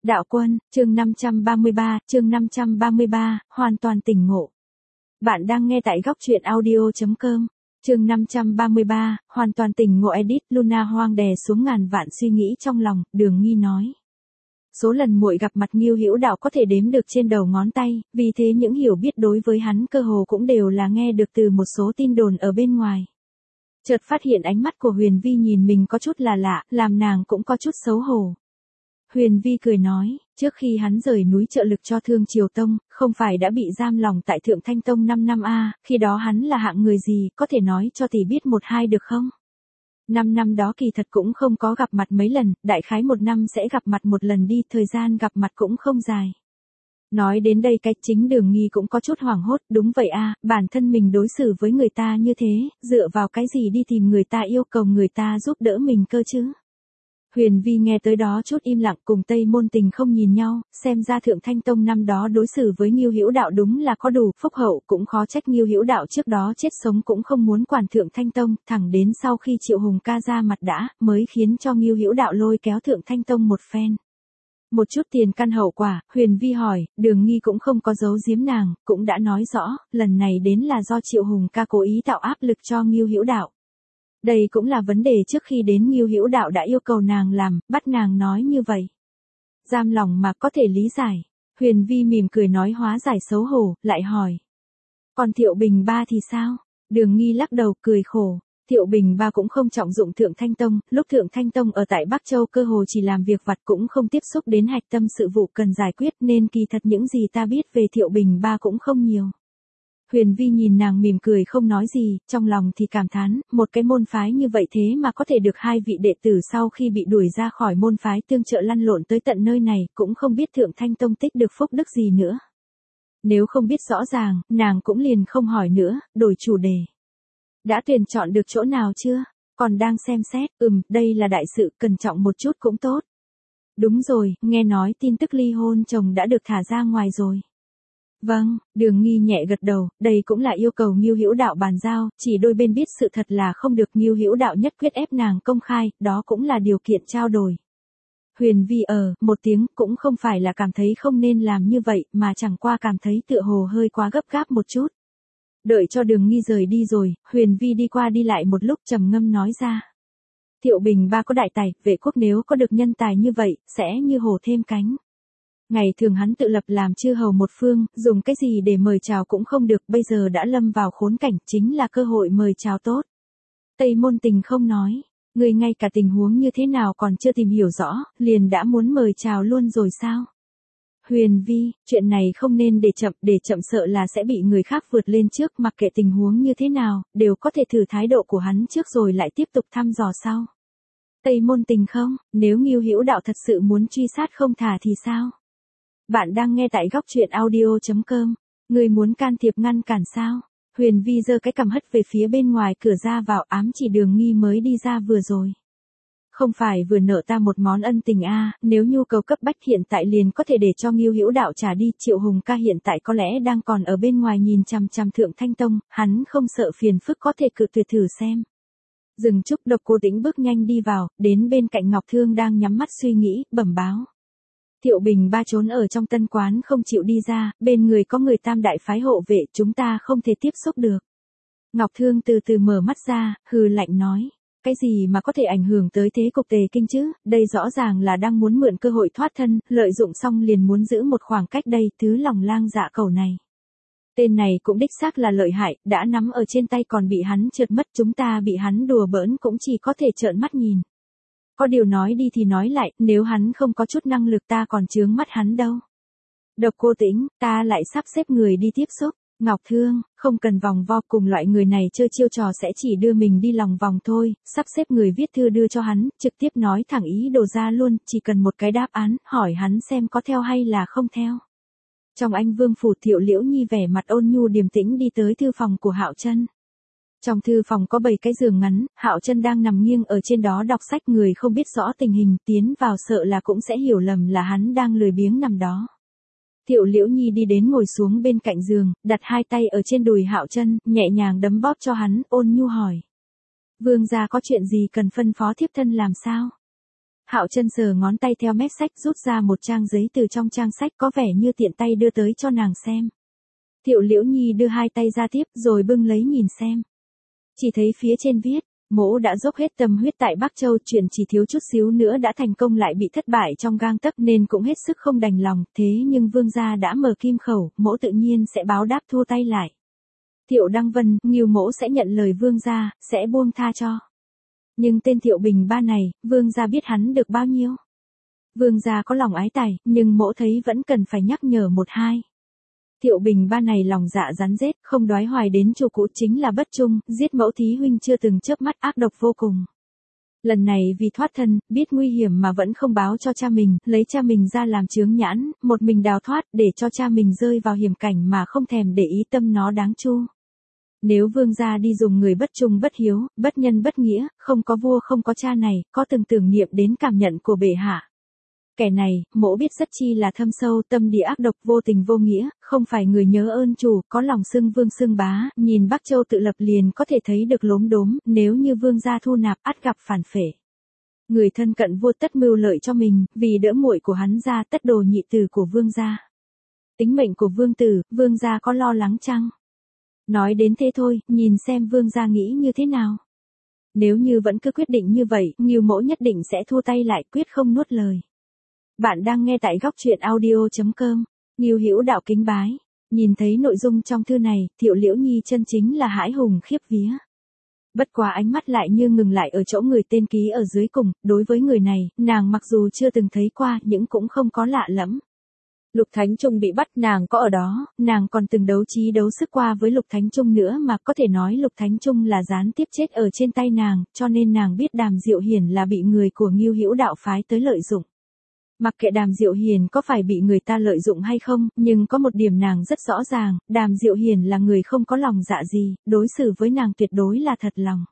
Đạo Quân, chương 533, hoàn toàn tỉnh ngộ. Bạn đang nghe tại góc truyện audio.com. Chương 533, hoàn toàn tỉnh ngộ edit. Luna hoang đè xuống ngàn vạn suy nghĩ trong lòng, Đường Nghi nói. Số lần muội gặp mặt Ngưu Hữu Đạo có thể đếm được trên đầu ngón tay, vì thế những hiểu biết đối với hắn cơ hồ cũng đều là nghe được từ một số tin đồn ở bên ngoài. Chợt phát hiện ánh mắt của Huyền Vi nhìn mình có chút là lạ, làm nàng cũng có chút xấu hổ. Huyền Vi cười nói, trước khi hắn rời núi trợ lực cho Thương Triều Tông, không phải đã bị giam lòng tại Thượng Thanh Tông 5 năm khi đó hắn là hạng người gì, có thể nói cho tỷ biết một hai được không? 5 năm đó kỳ thật cũng không có gặp mặt mấy lần, đại khái 1 năm sẽ gặp mặt một lần đi, thời gian gặp mặt cũng không dài. Nói đến đây cái chính Đường Nghi cũng có chút hoảng hốt, đúng vậy bản thân mình đối xử với người ta như thế, dựa vào cái gì đi tìm người ta yêu cầu người ta giúp đỡ mình cơ chứ? Huyền Vi nghe tới đó chút im lặng, cùng Tây Môn Tình không nhìn nhau, xem ra Thượng Thanh Tông năm đó đối xử với Ngưu Hữu Đạo đúng là có đủ phúc hậu, cũng khó trách Ngưu Hữu Đạo trước đó chết sống cũng không muốn quản Thượng Thanh Tông, thẳng đến sau khi Triệu Hùng ca ra mặt đã, mới khiến cho Ngưu Hữu Đạo lôi kéo Thượng Thanh Tông một phen. Một chút tiền căn hậu quả, Huyền Vi hỏi, Đường Nghi cũng không có giấu giếm nàng, cũng đã nói rõ, lần này đến là do Triệu Hùng ca cố ý tạo áp lực cho Ngưu Hữu Đạo. Đây cũng là vấn đề trước khi đến Ngưu Hữu Đạo đã yêu cầu nàng làm, bắt nàng nói như vậy. Giam lòng mà có thể lý giải. Huyền Vi mỉm cười nói hóa giải xấu hổ, lại hỏi. Còn Thiệu Bình Ba thì sao? Đường Nghi lắc đầu cười khổ. Thiệu Bình Ba cũng không trọng dụng Thượng Thanh Tông, lúc Thượng Thanh Tông ở tại Bắc Châu cơ hồ chỉ làm việc vặt cũng không tiếp xúc đến hạch tâm sự vụ cần giải quyết, nên kỳ thật những gì ta biết về Thiệu Bình Ba cũng không nhiều. Huyền Vi nhìn nàng mỉm cười không nói gì, trong lòng thì cảm thán, một cái môn phái như vậy thế mà có thể được 2 vị đệ tử sau khi bị đuổi ra khỏi môn phái tương trợ lăn lộn tới tận nơi này, cũng không biết Thượng Thanh Tông tích được phúc đức gì nữa. Nếu không biết rõ ràng, nàng cũng liền không hỏi nữa, đổi chủ đề. Đã tuyển chọn được chỗ nào chưa? Còn đang xem xét, đây là đại sự, cẩn trọng một chút cũng tốt. Đúng rồi, nghe nói tin tức ly hôn chồng đã được thả ra ngoài rồi. Vâng, Đường Nghi nhẹ gật đầu, đây cũng là yêu cầu Ngưu Hữu Đạo bàn giao, chỉ đôi bên biết sự thật là không được, Ngưu Hữu Đạo nhất quyết ép nàng công khai, đó cũng là điều kiện trao đổi. Huyền Vi một tiếng, cũng không phải là cảm thấy không nên làm như vậy, mà chẳng qua cảm thấy tựa hồ hơi quá gấp gáp một chút. Đợi cho Đường Nghi rời đi rồi, Huyền Vi đi qua đi lại một lúc trầm ngâm nói ra. Thiệu Bình Ba có đại tài, vệ quốc nếu có được nhân tài như vậy, sẽ như hổ thêm cánh. Ngày thường hắn tự lập làm chư hầu một phương, dùng cái gì để mời chào cũng không được, bây giờ đã lâm vào khốn cảnh, chính là cơ hội mời chào tốt. Tây Môn Tình không nói, người ngay cả tình huống như thế nào còn chưa tìm hiểu rõ, liền đã muốn mời chào luôn rồi sao? Huyền Vi, chuyện này không nên để chậm sợ là sẽ bị người khác vượt lên trước, mặc kệ tình huống như thế nào, đều có thể thử thái độ của hắn trước rồi lại tiếp tục thăm dò sau. Tây Môn Tình không, nếu Ngưu Hữu Đạo thật sự muốn truy sát không thả thì sao? Bạn đang nghe tại góc truyện audio.com. Người muốn can thiệp ngăn cản sao? Huyền Vi giơ cái cằm hất về phía bên ngoài cửa ra vào, ám chỉ Đường Nghi mới đi ra vừa rồi. Không phải vừa nợ ta một món ân tình nếu nhu cầu cấp bách hiện tại liền có thể để cho Ngưu Hữu Đạo trả đi. Triệu Hùng ca hiện tại có lẽ đang còn ở bên ngoài nhìn chằm chằm Thượng Thanh Tông, hắn không sợ phiền phức có thể cự tuyệt thử xem. Dừng chút, Độc Cô Tĩnh bước nhanh đi vào, đến bên cạnh Ngọc Thương đang nhắm mắt suy nghĩ, bẩm báo. Thiệu Bình Ba trốn ở trong tân quán không chịu đi ra, bên người có người Tam đại phái hộ vệ, chúng ta không thể tiếp xúc được. Ngọc Thương từ từ mở mắt ra, hừ lạnh nói, cái gì mà có thể ảnh hưởng tới thế cục Tề Kinh chứ, đây rõ ràng là đang muốn mượn cơ hội thoát thân, lợi dụng xong liền muốn giữ một khoảng cách đây, thứ lòng lang dạ cẩu này. Tên này cũng đích xác là lợi hại, đã nắm ở trên tay còn bị hắn trượt mất, chúng ta bị hắn đùa bỡn cũng chỉ có thể trợn mắt nhìn. Có điều nói đi thì nói lại, nếu hắn không có chút năng lực ta còn chướng mắt hắn đâu. Độc Cô Tĩnh, ta lại sắp xếp người đi tiếp xúc. Ngọc Thương, không cần vòng vo, cùng loại người này chơi chiêu trò sẽ chỉ đưa mình đi lòng vòng thôi, sắp xếp người viết thư đưa cho hắn, trực tiếp nói thẳng ý đồ ra luôn, chỉ cần một cái đáp án, hỏi hắn xem có theo hay là không theo. Trong Anh Vương phủ, Thiệu Liễu Nhi vẻ mặt ôn nhu điềm tĩnh đi tới thư phòng của Hạo Chân. Trong thư phòng có 7 cái giường ngắn, Hạo Chân đang nằm nghiêng ở trên đó đọc sách, người không biết rõ tình hình tiến vào sợ là cũng sẽ hiểu lầm là hắn đang lười biếng nằm đó. Thiệu Liễu Nhi đi đến ngồi xuống bên cạnh giường, đặt 2 tay ở trên đùi Hạo Chân, nhẹ nhàng đấm bóp cho hắn, ôn nhu hỏi. Vương gia có chuyện gì cần phân phó thiếp thân làm sao? Hạo Chân sờ ngón tay theo mép sách rút ra một trang giấy từ trong trang sách có vẻ như tiện tay đưa tới cho nàng xem. Thiệu Liễu Nhi đưa hai tay ra tiếp rồi bưng lấy nhìn xem. Chỉ thấy phía trên viết, mỗ đã dốc hết tâm huyết tại Bắc Châu, chuyện chỉ thiếu chút xíu nữa đã thành công lại bị thất bại trong gang tấc nên cũng hết sức không đành lòng, thế nhưng vương gia đã mở kim khẩu, mỗ tự nhiên sẽ báo đáp thua tay lại. Thiệu Đăng Vân, Ngưu mỗ sẽ nhận lời vương gia, sẽ buông tha cho. Nhưng tên Thiệu Bình Ba này, vương gia biết hắn được bao nhiêu? Vương gia có lòng ái tài, nhưng mỗ thấy vẫn cần phải nhắc nhở một hai. Thiệu Bình Ba này lòng dạ rắn rết, không đoái hoài đến chủ cũ, chính là bất trung, giết mẫu thí huynh chưa từng chớp mắt, ác độc vô cùng. Lần này vì thoát thân, biết nguy hiểm mà vẫn không báo cho cha mình, lấy cha mình ra làm chướng nhãn, một mình đào thoát để cho cha mình rơi vào hiểm cảnh mà không thèm để ý tâm nó đáng chu. Nếu vương gia đi dùng người bất trung bất hiếu, bất nhân bất nghĩa, không có vua không có cha này, có từng tưởng niệm đến cảm nhận của bệ hạ. Kẻ này, mỗ biết rất chi là thâm sâu, tâm địa ác độc, vô tình vô nghĩa, không phải người nhớ ơn chủ, có lòng xưng vương xưng bá, nhìn Bắc Châu tự lập liền có thể thấy được lốm đốm, nếu như vương gia thu nạp ắt gặp phản phệ. Người thân cận vua tất mưu lợi cho mình, vì đỡ muội của hắn ra tất đồ nhị tử của vương gia. Tính mệnh của vương tử, vương gia có lo lắng chăng? Nói đến thế thôi, nhìn xem vương gia nghĩ như thế nào. Nếu như vẫn cứ quyết định như vậy, Ngưu mỗ nhất định sẽ thua tay lại, quyết không nuốt lời. Bạn đang nghe tại góc truyện audio.com. Ngưu Hữu Đạo kính bái. Nhìn thấy nội dung trong thư này, Thiệu Liễu Nhi chân chính là hãi hùng khiếp vía. Bất quá ánh mắt lại như ngừng lại ở chỗ người tên ký ở dưới cùng, đối với người này, nàng mặc dù chưa từng thấy qua nhưng cũng không có lạ lẫm. Lục Thánh Trung bị bắt nàng có ở đó, nàng còn từng đấu trí đấu sức qua với Lục Thánh Trung nữa mà có thể nói Lục Thánh Trung là gián tiếp chết ở trên tay nàng, cho nên nàng biết Đàm Diệu Hiền là bị người của Ngưu Hữu Đạo phái tới lợi dụng. Mặc kệ Đàm Diệu Hiền có phải bị người ta lợi dụng hay không, nhưng có một điểm nàng rất rõ ràng, Đàm Diệu Hiền là người không có lòng dạ gì, đối xử với nàng tuyệt đối là thật lòng.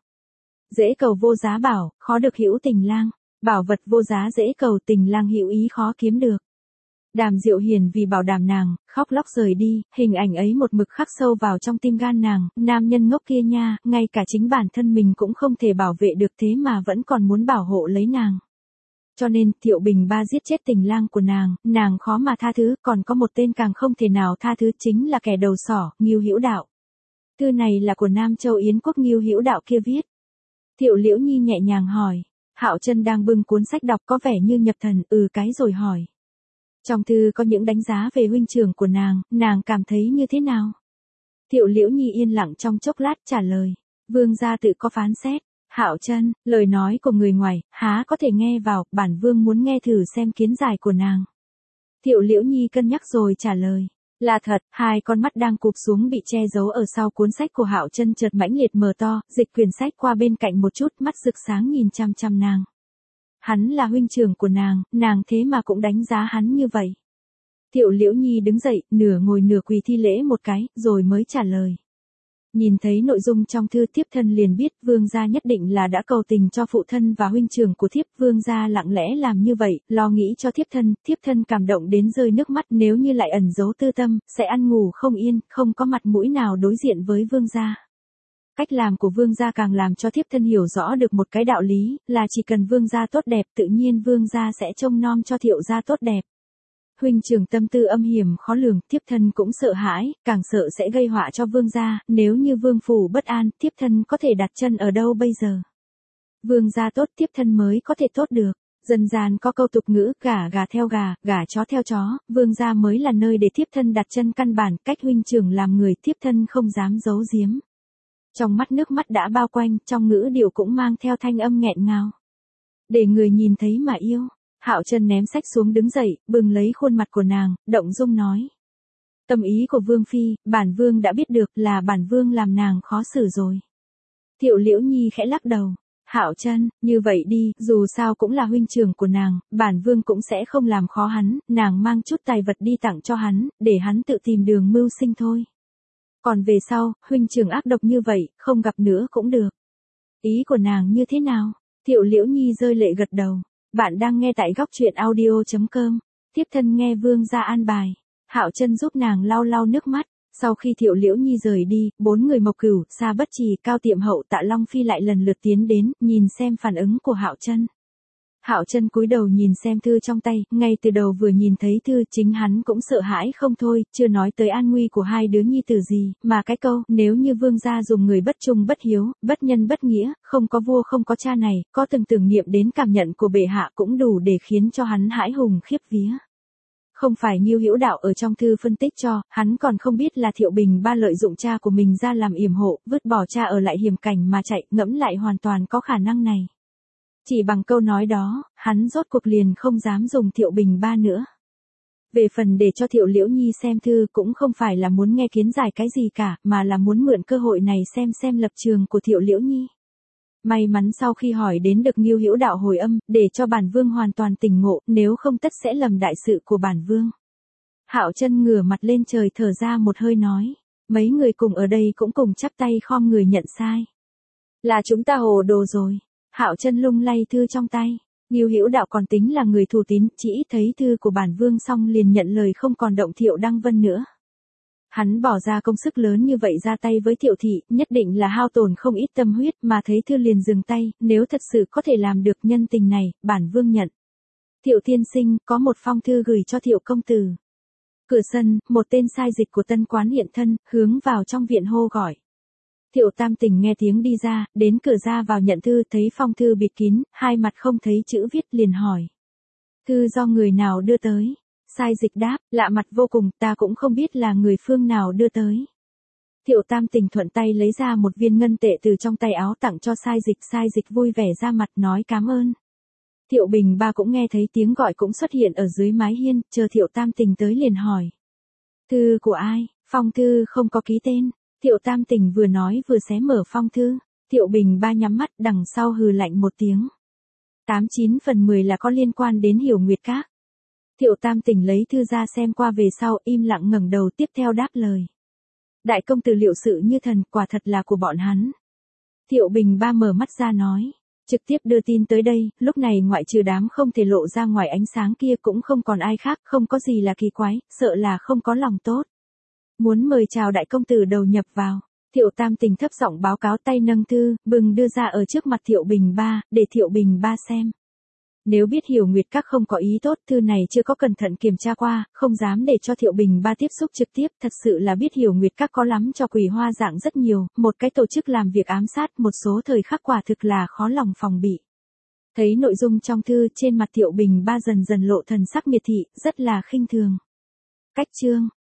Dễ cầu vô giá bảo, khó được hữu tình lang, bảo vật vô giá dễ cầu, tình lang hữu ý khó kiếm được. Đàm Diệu Hiền vì bảo đảm nàng, khóc lóc rời đi, hình ảnh ấy một mực khắc sâu vào trong tim gan nàng, nam nhân ngốc kia nha, ngay cả chính bản thân mình cũng không thể bảo vệ được thế mà vẫn còn muốn bảo hộ lấy nàng. Cho nên, Thiệu Bình Ba giết chết tình lang của nàng khó mà tha thứ, còn có một tên càng không thể nào tha thứ chính là kẻ đầu sỏ, Ngưu Hữu Đạo. Thư này là của Nam Châu Yến Quốc Ngưu Hữu Đạo kia viết. Thiệu Liễu Nhi nhẹ nhàng hỏi, Hạo Chân đang bưng cuốn sách đọc có vẻ như nhập thần, cái rồi hỏi. Trong thư có những đánh giá về huynh trưởng của nàng cảm thấy như thế nào? Thiệu Liễu Nhi yên lặng trong chốc lát trả lời, vương gia tự có phán xét. Hạo Chân, lời nói của người ngoài, há có thể nghe vào, bản vương muốn nghe thử xem kiến giải của nàng. Thiệu Liễu Nhi cân nhắc rồi trả lời, là thật, hai con mắt đang cụp xuống bị che giấu ở sau cuốn sách của Hạo Chân chợt mãnh liệt mở to, dịch quyển sách qua bên cạnh một chút, mắt rực sáng nhìn chăm chăm nàng. Hắn là huynh trưởng của nàng thế mà cũng đánh giá hắn như vậy. Thiệu Liễu Nhi đứng dậy, nửa ngồi nửa quỳ thi lễ một cái, rồi mới trả lời. Nhìn thấy nội dung trong thư, thiếp thân liền biết vương gia nhất định là đã cầu tình cho phụ thân và huynh trưởng của thiếp. Vương gia lặng lẽ làm như vậy, lo nghĩ cho thiếp thân cảm động đến rơi nước mắt, nếu như lại ẩn giấu tư tâm, sẽ ăn ngủ không yên, không có mặt mũi nào đối diện với vương gia. Cách làm của vương gia càng làm cho thiếp thân hiểu rõ được một cái đạo lý, là chỉ cần vương gia tốt đẹp tự nhiên vương gia sẽ trông nom cho Thiệu gia tốt đẹp. Huynh trưởng tâm tư âm hiểm khó lường, thiếp thân cũng sợ hãi, càng sợ sẽ gây họa cho vương gia, nếu như vương phủ bất an, thiếp thân có thể đặt chân ở đâu bây giờ? Vương gia tốt thiếp thân mới có thể tốt được. Dân gian có câu tục ngữ, gà theo gà chó theo chó, vương gia mới là nơi để thiếp thân đặt chân căn bản, cách huynh trưởng làm người thiếp thân không dám giấu giếm. Trong mắt nước mắt đã bao quanh, trong ngữ điệu cũng mang theo thanh âm nghẹn ngào. Để người nhìn thấy mà yêu. Hạo Chân ném sách xuống đứng dậy, bừng lấy khuôn mặt của nàng, động dung nói. Tâm ý của vương phi, bản vương đã biết được, là bản vương làm nàng khó xử rồi. Thiệu Liễu Nhi khẽ lắc đầu. Hạo Chân, như vậy đi, dù sao cũng là huynh trưởng của nàng, bản vương cũng sẽ không làm khó hắn, nàng mang chút tài vật đi tặng cho hắn, để hắn tự tìm đường mưu sinh thôi. Còn về sau, huynh trưởng ác độc như vậy, không gặp nữa cũng được. Ý của nàng như thế nào? Thiệu Liễu Nhi rơi lệ gật đầu. Bạn đang nghe tại góc truyện audio.com. Thiếp thân nghe vương gia an bài. Hạo Chân giúp nàng lau lau nước mắt. Sau khi Thiệu Liễu Nhi rời đi, bốn người Mộc Cửu, Sa Bất Trì, Cao Tiệm Hậu, Tạ Long Phi lại lần lượt tiến đến, nhìn xem phản ứng của Hạo Chân. Hạo Chân cúi đầu nhìn xem thư trong tay, ngay từ đầu vừa nhìn thấy thư chính hắn cũng sợ hãi không thôi, chưa nói tới an nguy của hai đứa nhi tử gì, mà cái câu, nếu như vương gia dùng người bất trung bất hiếu, bất nhân bất nghĩa, không có vua không có cha này, có từng tưởng niệm đến cảm nhận của bệ hạ cũng đủ để khiến cho hắn hãi hùng khiếp vía. Không phải Ngưu Hữu Đạo ở trong thư phân tích cho, hắn còn không biết là Thiệu Bình Ba lợi dụng cha của mình ra làm yểm hộ, vứt bỏ cha ở lại hiểm cảnh mà chạy, ngẫm lại hoàn toàn có khả năng này. Chỉ bằng câu nói đó, hắn rốt cuộc liền không dám dùng Thiệu Bình Ba nữa. Về phần để cho Thiệu Liễu Nhi xem thư cũng không phải là muốn nghe kiến giải cái gì cả, mà là muốn mượn cơ hội này xem lập trường của Thiệu Liễu Nhi. May mắn sau khi hỏi đến được Ngưu Hữu Đạo hồi âm, để cho bản vương hoàn toàn tỉnh ngộ, nếu không tất sẽ lầm đại sự của bản vương. Hạo Chân ngửa mặt lên trời thở ra một hơi nói, mấy người cùng ở đây cũng cùng chắp tay khom người nhận sai. Là chúng ta hồ đồ rồi. Hạo Chân lung lay thư trong tay. Ngưu Hữu Đạo còn tính là người thù tín, chỉ thấy thư của bản vương xong liền nhận lời không còn động Thiệu Đăng Vân nữa. Hắn bỏ ra công sức lớn như vậy ra tay với Thiệu thị, nhất định là hao tổn không ít tâm huyết, mà thấy thư liền dừng tay, nếu thật sự có thể làm được nhân tình này, bản vương nhận. Thiệu tiên sinh, có một phong thư gửi cho Thiệu công tử. Cửa sân, một tên sai dịch của Tân Quán hiện thân, hướng vào trong viện hô gọi. Thiệu Tam Tình nghe tiếng đi ra, đến cửa ra vào nhận thư, thấy phong thư bịt kín, hai mặt không thấy chữ viết liền hỏi. Thư do người nào đưa tới? Sai dịch đáp, lạ mặt vô cùng, ta cũng không biết là người phương nào đưa tới. Thiệu Tam Tình thuận tay lấy ra một viên ngân tệ từ trong tay áo tặng cho sai dịch vui vẻ ra mặt nói cảm ơn. Thiệu Bình Ba cũng nghe thấy tiếng gọi cũng xuất hiện ở dưới mái hiên, chờ Thiệu Tam Tình tới liền hỏi. Thư của ai? Phong thư không có ký tên. Thiệu Tam Tình vừa nói vừa xé mở phong thư. Thiệu Bình Ba nhắm mắt đằng sau hừ lạnh một tiếng. 89/10 là có liên quan đến Hiểu Nguyệt Các. Thiệu Tam Tình lấy thư ra xem qua về sau im lặng ngẩng đầu tiếp theo đáp lời. Đại công tử liệu sự như thần, quả thật là của bọn hắn. Thiệu Bình Ba mở mắt ra nói. Trực tiếp đưa tin tới đây, lúc này ngoại trừ đám không thể lộ ra ngoài ánh sáng kia cũng không còn ai khác, không có gì là kỳ quái, sợ là không có lòng tốt. Muốn mời chào đại công tử đầu nhập vào. Thiệu Tam Tình thấp giọng báo cáo tay nâng thư, bừng đưa ra ở trước mặt Thiệu Bình Ba, để Thiệu Bình Ba xem. Nếu biết Hiểu Nguyệt Các không có ý tốt, thư này chưa có cẩn thận kiểm tra qua, không dám để cho Thiệu Bình Ba tiếp xúc trực tiếp, thật sự là biết Hiểu Nguyệt Các có lắm cho quỷ hoa dạng rất nhiều, một cái tổ chức làm việc ám sát một số thời khắc quả thực là khó lòng phòng bị. Thấy nội dung trong thư, trên mặt Thiệu Bình Ba dần dần lộ thần sắc miệt thị, rất là khinh thường. Cách chương